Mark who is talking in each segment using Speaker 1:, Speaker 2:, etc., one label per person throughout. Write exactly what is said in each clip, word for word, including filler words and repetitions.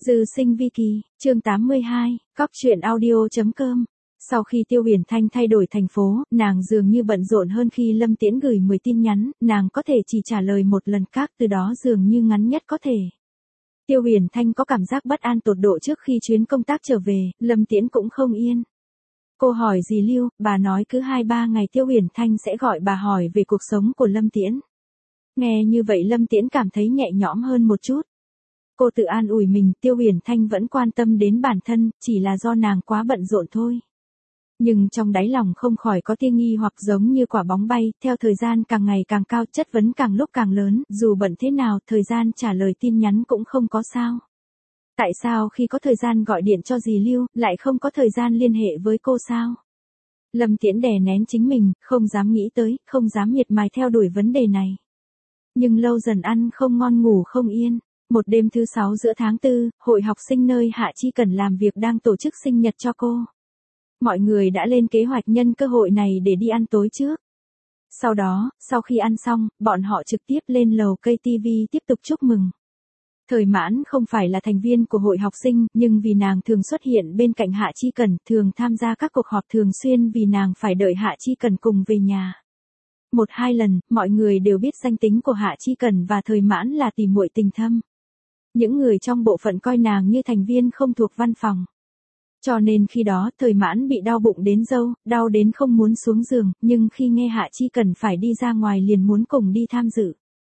Speaker 1: Dư sinh vi kỳ, chương tám mươi hai, cóc truyện audio.com. Sau khi Tiêu Huyền Thanh thay đổi thành phố, nàng dường như bận rộn hơn khi Lâm Tiễn gửi mười tin nhắn, nàng có thể chỉ trả lời một lần các từ đó dường như ngắn nhất có thể. Tiêu Huyền Thanh có cảm giác bất an tột độ trước khi chuyến công tác trở về, Lâm Tiễn cũng không yên. Cô hỏi dì Lưu, bà nói cứ hai ba ngày Tiêu Huyền Thanh sẽ gọi bà hỏi về cuộc sống của Lâm Tiễn. Nghe như vậy Lâm Tiễn cảm thấy nhẹ nhõm hơn một chút. Cô tự an ủi mình, Tiêu Huyền Thanh vẫn quan tâm đến bản thân, chỉ là do nàng quá bận rộn thôi. Nhưng trong đáy lòng không khỏi có tia nghi hoặc giống như quả bóng bay, theo thời gian càng ngày càng cao, chất vấn càng lúc càng lớn, dù bận thế nào, thời gian trả lời tin nhắn cũng không có sao. Tại sao khi có thời gian gọi điện cho dì Lưu, lại không có thời gian liên hệ với cô sao? Lâm Tiễn đè nén chính mình, không dám nghĩ tới, không dám miệt mài theo đuổi vấn đề này. Nhưng lâu dần ăn không ngon ngủ không yên. Một đêm thứ sáu giữa tháng tư, hội học sinh nơi Hạ Chi Cần làm việc đang tổ chức sinh nhật cho cô. Mọi người đã lên kế hoạch nhân cơ hội này để đi ăn tối trước. Sau đó, sau khi ăn xong, bọn họ trực tiếp lên lầu cây ti vi tiếp tục chúc mừng. Thời Mãn không phải là thành viên của hội học sinh, nhưng vì nàng thường xuất hiện bên cạnh Hạ Chi Cần, thường tham gia các cuộc họp thường xuyên vì nàng phải đợi Hạ Chi Cần cùng về nhà. Một hai lần, mọi người đều biết danh tính của Hạ Chi Cần và Thời Mãn là tỉ muội tình thâm. Những người trong bộ phận coi nàng như thành viên không thuộc văn phòng. Cho nên khi đó Thời Mãn bị đau bụng đến râu, đau đến không muốn xuống giường, nhưng khi nghe Hạ Chi Cần phải đi ra ngoài liền muốn cùng đi tham dự.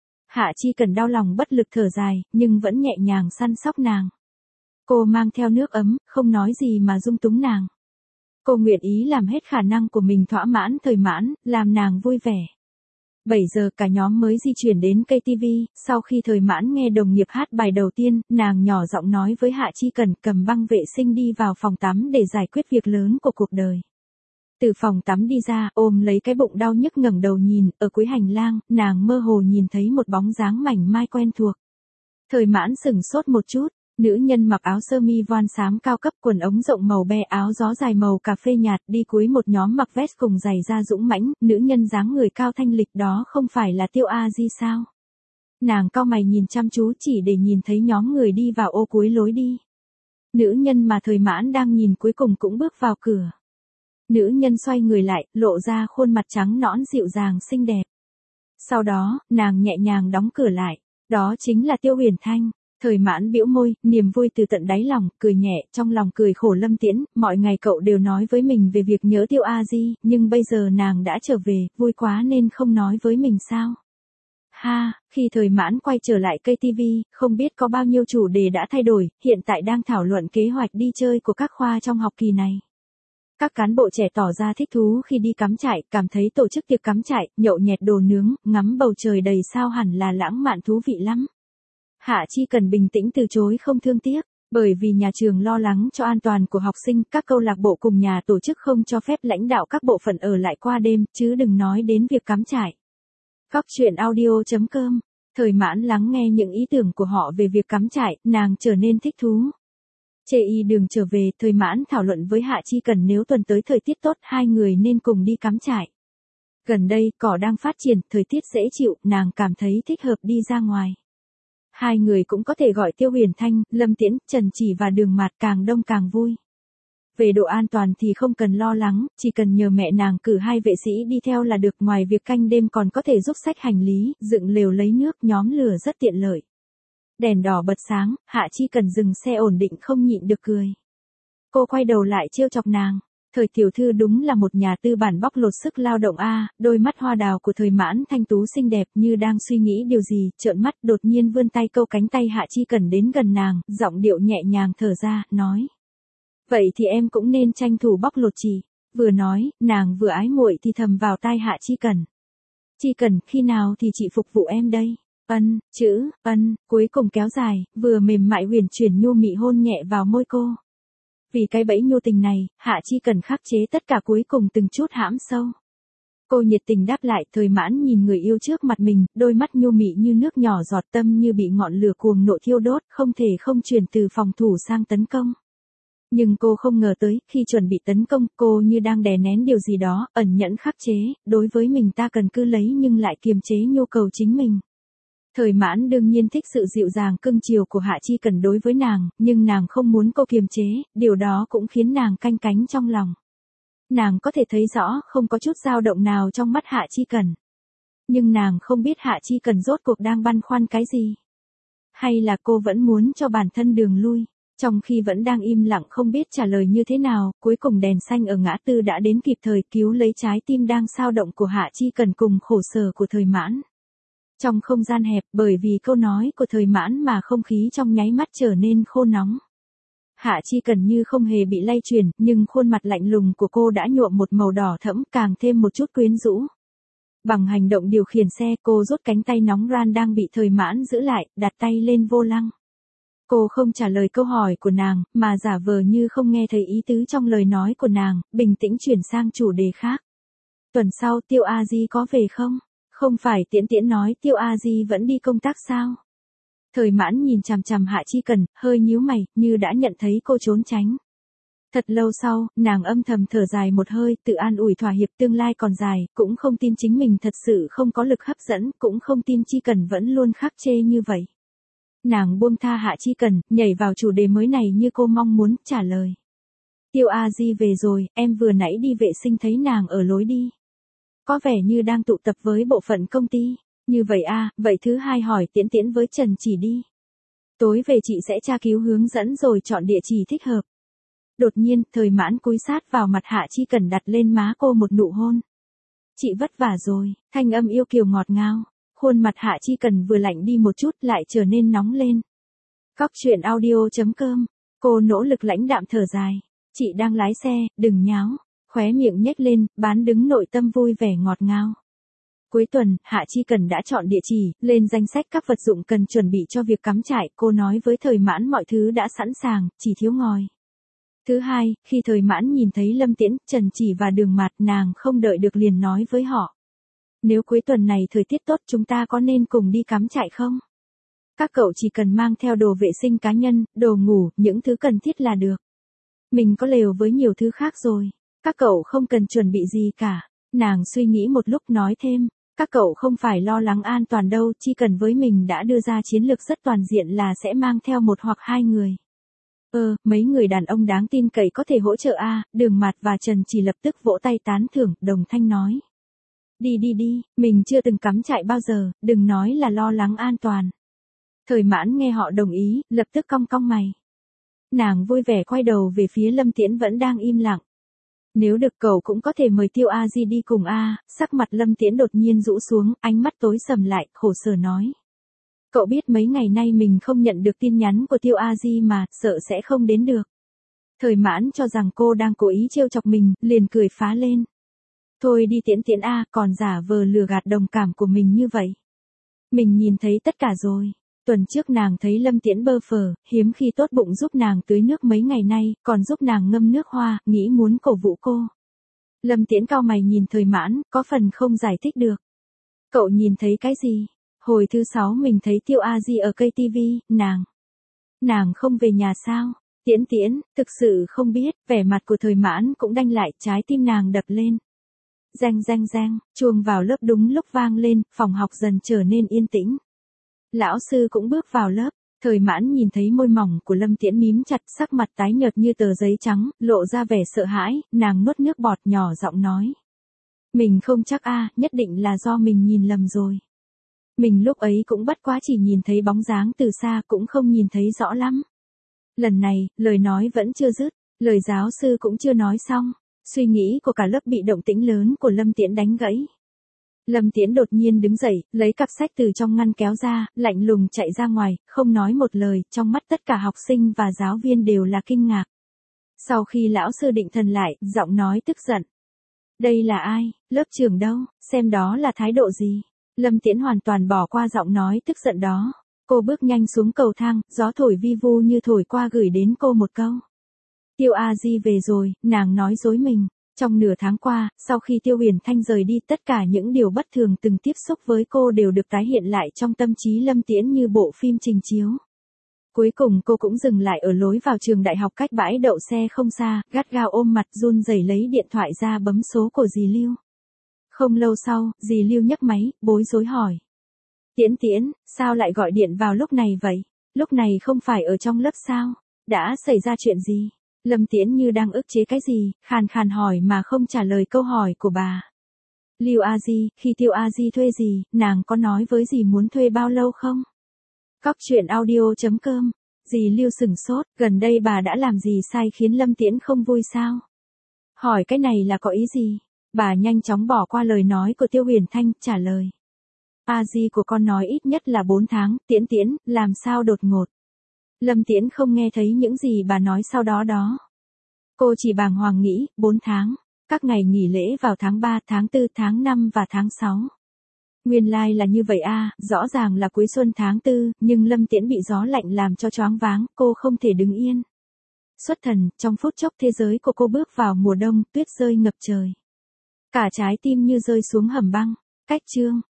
Speaker 1: Hạ Chi Cần đau lòng bất lực thở dài, nhưng vẫn nhẹ nhàng săn sóc nàng. Cô mang theo nước ấm, không nói gì mà dung túng nàng. Cô nguyện ý làm hết khả năng của mình thỏa mãn Thời Mãn, làm nàng vui vẻ. bảy giờ cả nhóm mới di chuyển đến cây ti vi, sau khi Thời Mãn nghe đồng nghiệp hát bài đầu tiên, nàng nhỏ giọng nói với Hạ Chi Cần cầm băng vệ sinh đi vào phòng tắm để giải quyết việc lớn của cuộc đời. Từ phòng tắm đi ra, ôm lấy cái bụng đau nhức ngẩng đầu nhìn, ở cuối hành lang, nàng mơ hồ nhìn thấy một bóng dáng mảnh mai quen thuộc. Thời Mãn sửng sốt một chút. Nữ nhân mặc áo sơ mi voan xám cao cấp, quần ống rộng màu be, áo gió dài màu cà phê nhạt, đi cuối một nhóm mặc vest cùng giày da dũng mãnh, nữ nhân dáng người cao thanh lịch đó không phải là Tiêu A Di sao? Nàng cau mày nhìn chăm chú chỉ để nhìn thấy nhóm người đi vào ô cuối lối đi. Nữ nhân mà Thời Mãn đang nhìn cuối cùng cũng bước vào cửa. Nữ nhân xoay người lại, lộ ra khuôn mặt trắng nõn dịu dàng xinh đẹp. Sau đó, nàng nhẹ nhàng đóng cửa lại. Đó chính là Tiêu Huyền Thanh. Thời Mãn bĩu môi, niềm vui từ tận đáy lòng, cười nhẹ, trong lòng cười khổ Lâm Tiễn, mọi ngày cậu đều nói với mình về việc nhớ Tiêu A Di, nhưng bây giờ nàng đã trở về, vui quá nên không nói với mình sao? Ha, khi Thời Mãn quay trở lại cây ti vi, không biết có bao nhiêu chủ đề đã thay đổi, hiện tại đang thảo luận kế hoạch đi chơi của các khoa trong học kỳ này. Các cán bộ trẻ tỏ ra thích thú khi đi cắm trại, cảm thấy tổ chức tiệc cắm trại, nhậu nhẹt đồ nướng, ngắm bầu trời đầy sao hẳn là lãng mạn thú vị lắm. Hạ Chi Cần bình tĩnh từ chối không thương tiếc, bởi vì nhà trường lo lắng cho an toàn của học sinh, các câu lạc bộ cùng nhà tổ chức không cho phép lãnh đạo các bộ phận ở lại qua đêm, chứ đừng nói đến việc cắm trại. Cóc truyện audio.com. Thời Mãn lắng nghe những ý tưởng của họ về việc cắm trại, nàng trở nên thích thú. Chê y đường trở về, Thời Mãn thảo luận với Hạ Chi Cần nếu tuần tới thời tiết tốt, hai người nên cùng đi cắm trại. Gần đây, cỏ đang phát triển, thời tiết dễ chịu, nàng cảm thấy thích hợp đi ra ngoài. Hai người cũng có thể gọi Tiêu Huyền Thanh, Lâm Tiễn, Trần Chỉ và Đường Mạt, càng đông càng vui. Về độ an toàn thì không cần lo lắng, chỉ cần nhờ mẹ nàng cử hai vệ sĩ đi theo là được, ngoài việc canh đêm còn có thể giúp xách hành lý, dựng lều lấy nước, nhóm lửa rất tiện lợi. Đèn đỏ bật sáng, Hạ Chi Cần dừng xe ổn định không nhịn được cười. Cô quay đầu lại trêu chọc nàng. Thời tiểu thư đúng là một nhà tư bản bóc lột sức lao động a. Đôi mắt hoa đào của Thời Mãn thanh tú xinh đẹp như đang suy nghĩ điều gì, trợn mắt đột nhiên vươn tay câu cánh tay Hạ Chi Cần đến gần nàng, giọng điệu nhẹ nhàng thở ra, nói. Vậy thì em cũng nên tranh thủ bóc lột chị. Vừa nói, nàng vừa ái muội thì thầm vào tai Hạ Chi Cần. Chi Cần, khi nào thì chị phục vụ em đây? Ân, chữ, ân, cuối cùng kéo dài, vừa mềm mại huyền chuyển nhu mị hôn nhẹ vào môi cô. Vì cái bẫy nhu tình này, Hạ Chi Cần khắc chế tất cả cuối cùng từng chút hãm sâu. Cô nhiệt tình đáp lại, Thời Mãn nhìn người yêu trước mặt mình, đôi mắt nhu mị như nước nhỏ giọt, tâm như bị ngọn lửa cuồng nộ thiêu đốt, không thể không chuyển từ phòng thủ sang tấn công. Nhưng cô không ngờ tới, khi chuẩn bị tấn công, cô như đang đè nén điều gì đó, ẩn nhẫn khắc chế, đối với mình ta cần cứ lấy nhưng lại kiềm chế nhu cầu chính mình. Thời Mãn đương nhiên thích sự dịu dàng cưng chiều của Hạ Chi Cần đối với nàng, nhưng nàng không muốn cô kiềm chế, điều đó cũng khiến nàng canh cánh trong lòng. Nàng có thể thấy rõ không có chút dao động nào trong mắt Hạ Chi Cần. Nhưng nàng không biết Hạ Chi Cần rốt cuộc đang băn khoăn cái gì. Hay là cô vẫn muốn cho bản thân đường lui. Trong khi vẫn đang im lặng không biết trả lời như thế nào, cuối cùng đèn xanh ở ngã tư đã đến kịp thời cứu lấy trái tim đang xao động của Hạ Chi Cần cùng khổ sở của Thời Mãn. Trong không gian hẹp, bởi vì câu nói của Thời Mãn mà không khí trong nháy mắt trở nên khô nóng. Hạ Chi Cần như không hề bị lay chuyển, nhưng khuôn mặt lạnh lùng của cô đã nhuộm một màu đỏ thẫm, càng thêm một chút quyến rũ. Bằng hành động điều khiển xe, cô rút cánh tay nóng ran đang bị Thời Mãn giữ lại, đặt tay lên vô lăng. Cô không trả lời câu hỏi của nàng, mà giả vờ như không nghe thấy ý tứ trong lời nói của nàng, bình tĩnh chuyển sang chủ đề khác. Tuần sau Tiêu A Di có về không? Không phải Tiễn Tiễn nói Tiêu A Di vẫn đi công tác sao? Thời Mãn nhìn chằm chằm Hạ Chi Cần, hơi nhíu mày, như đã nhận thấy cô trốn tránh. Thật lâu sau, nàng âm thầm thở dài một hơi, tự an ủi thỏa hiệp tương lai còn dài, cũng không tin chính mình thật sự không có lực hấp dẫn, cũng không tin Chi Cần vẫn luôn khắc chê như vậy. Nàng buông tha Hạ Chi Cần, nhảy vào chủ đề mới này như cô mong muốn, trả lời. Tiêu A Di về rồi, em vừa nãy đi vệ sinh thấy nàng ở lối đi. Có vẻ như đang tụ tập với bộ phận công ty. Như vậy à, vậy thứ hai hỏi Tiễn Tiễn với Trần Chỉ đi. Tối về chị sẽ tra cứu hướng dẫn rồi chọn địa chỉ thích hợp. Đột nhiên, Thời Mãn cúi sát vào mặt Hạ Chi Cần đặt lên má cô một nụ hôn. Chị vất vả rồi, thanh âm yêu kiều ngọt ngào. Khuôn mặt Hạ Chi Cần vừa lạnh đi một chút lại trở nên nóng lên. Góc truyện audio chấm com, cô nỗ lực lãnh đạm thở dài. Chị đang lái xe, đừng nháo. Khóe miệng nhếch lên, bán đứng nội tâm vui vẻ ngọt ngào. Cuối tuần, Hạ Chi Cần đã chọn địa chỉ, lên danh sách các vật dụng cần chuẩn bị cho việc cắm trại. Cô nói với Thời Mãn mọi thứ đã sẵn sàng, chỉ thiếu ngòi. Thứ hai, khi Thời Mãn nhìn thấy Lâm Tiễn, Trần Chỉ và Đường Mạt, nàng không đợi được liền nói với họ. Nếu cuối tuần này thời tiết tốt chúng ta có nên cùng đi cắm trại không? Các cậu chỉ cần mang theo đồ vệ sinh cá nhân, đồ ngủ, những thứ cần thiết là được. Mình có lều với nhiều thứ khác rồi. Các cậu không cần chuẩn bị gì cả. Nàng suy nghĩ một lúc nói thêm. Các cậu không phải lo lắng an toàn đâu, chỉ cần với mình đã đưa ra chiến lược rất toàn diện là sẽ mang theo một hoặc hai người. Ờ, mấy người đàn ông đáng tin cậy có thể hỗ trợ a. Đường Mạt và Trần Chỉ lập tức vỗ tay tán thưởng, đồng thanh nói. Đi đi đi, mình chưa từng cắm trại bao giờ, đừng nói là lo lắng an toàn. Thời Mãn nghe họ đồng ý, lập tức cong cong mày. Nàng vui vẻ quay đầu về phía Lâm Tiễn vẫn đang im lặng. Nếu được cậu cũng có thể mời Tiêu A Di đi cùng a. Sắc mặt Lâm Tiễn đột nhiên rũ xuống, ánh mắt tối sầm lại, khổ sở nói. Cậu biết mấy ngày nay mình không nhận được tin nhắn của Tiêu A Di mà, sợ sẽ không đến được. Thời Mãn cho rằng cô đang cố ý trêu chọc mình, liền cười phá lên. Thôi đi Tiễn Tiễn a, còn giả vờ lừa gạt đồng cảm của mình như vậy. Mình nhìn thấy tất cả rồi. Tuần trước nàng thấy Lâm Tiễn bơ phờ, hiếm khi tốt bụng giúp nàng tưới nước mấy ngày nay, còn giúp nàng ngâm nước hoa, nghĩ muốn cổ vũ cô. Lâm Tiễn cau mày nhìn Thời Mãn, có phần không giải thích được. Cậu nhìn thấy cái gì? Hồi thứ sáu mình thấy Tiêu A Di ở cây tivi, nàng. Nàng không về nhà sao? Tiễn Tiễn, thực sự không biết, vẻ mặt của Thời Mãn cũng đanh lại, trái tim nàng đập lên. Reng reng reng, chuông vào lớp đúng lúc vang lên, phòng học dần trở nên yên tĩnh. Lão sư cũng bước vào lớp, Thời Mãn nhìn thấy môi mỏng của Lâm Tiễn mím chặt, sắc mặt tái nhợt như tờ giấy trắng, lộ ra vẻ sợ hãi, nàng nuốt nước bọt nhỏ giọng nói. Mình không chắc a, nhất định là do mình nhìn lầm rồi. Mình lúc ấy cũng bất quá chỉ nhìn thấy bóng dáng từ xa cũng không nhìn thấy rõ lắm. Lần này, lời nói vẫn chưa dứt, lời giáo sư cũng chưa nói xong. Suy nghĩ của cả lớp bị động tĩnh lớn của Lâm Tiễn đánh gãy. Lâm Tiễn đột nhiên đứng dậy, lấy cặp sách từ trong ngăn kéo ra, lạnh lùng chạy ra ngoài, không nói một lời, trong mắt tất cả học sinh và giáo viên đều là kinh ngạc. Sau khi lão sư định thần lại, giọng nói tức giận. Đây là ai, lớp trưởng đâu, xem đó là thái độ gì. Lâm Tiễn hoàn toàn bỏ qua giọng nói tức giận đó. Cô bước nhanh xuống cầu thang, gió thổi vi vu như thổi qua gửi đến cô một câu. Tiêu A Di về rồi, nàng nói dối mình. Trong nửa tháng qua, sau khi Tiêu Huyền Thanh rời đi, tất cả những điều bất thường từng tiếp xúc với cô đều được tái hiện lại trong tâm trí Lâm Tiễn như bộ phim trình chiếu. Cuối cùng cô cũng dừng lại ở lối vào trường đại học cách bãi đậu xe không xa, gắt gao ôm mặt run rẩy lấy điện thoại ra bấm số của dì Lưu. Không lâu sau, dì Lưu nhấc máy, bối rối hỏi. Tiễn Tiễn, sao lại gọi điện vào lúc này vậy? Lúc này không phải ở trong lớp sao? Đã xảy ra chuyện gì? Lâm Tiễn như đang ức chế cái gì, khàn khàn hỏi mà không trả lời câu hỏi của bà. Lưu A Di, khi Tiêu A Di thuê gì, nàng có nói với dì muốn thuê bao lâu không? Cóc truyện audio.com. Dì Lưu sừng sốt, gần đây bà đã làm gì sai khiến Lâm Tiễn không vui sao? Hỏi cái này là có ý gì? Bà nhanh chóng bỏ qua lời nói của Tiêu Huyền Thanh, trả lời. A Di của con nói ít nhất là bốn tháng, Tiễn Tiễn, làm sao đột ngột? Lâm Tiễn không nghe thấy những gì bà nói sau đó đó. Cô chỉ bàng hoàng nghĩ, bốn tháng, các ngày nghỉ lễ vào tháng ba, tháng tư, tháng năm và tháng sáu. Nguyên lai like là như vậy a, à, rõ ràng là cuối xuân tháng tư, nhưng Lâm Tiễn bị gió lạnh làm cho choáng váng, cô không thể đứng yên. Xuất thần, trong phút chốc thế giới của cô bước vào mùa đông, tuyết rơi ngập trời. Cả trái tim như rơi xuống hầm băng. Cách chương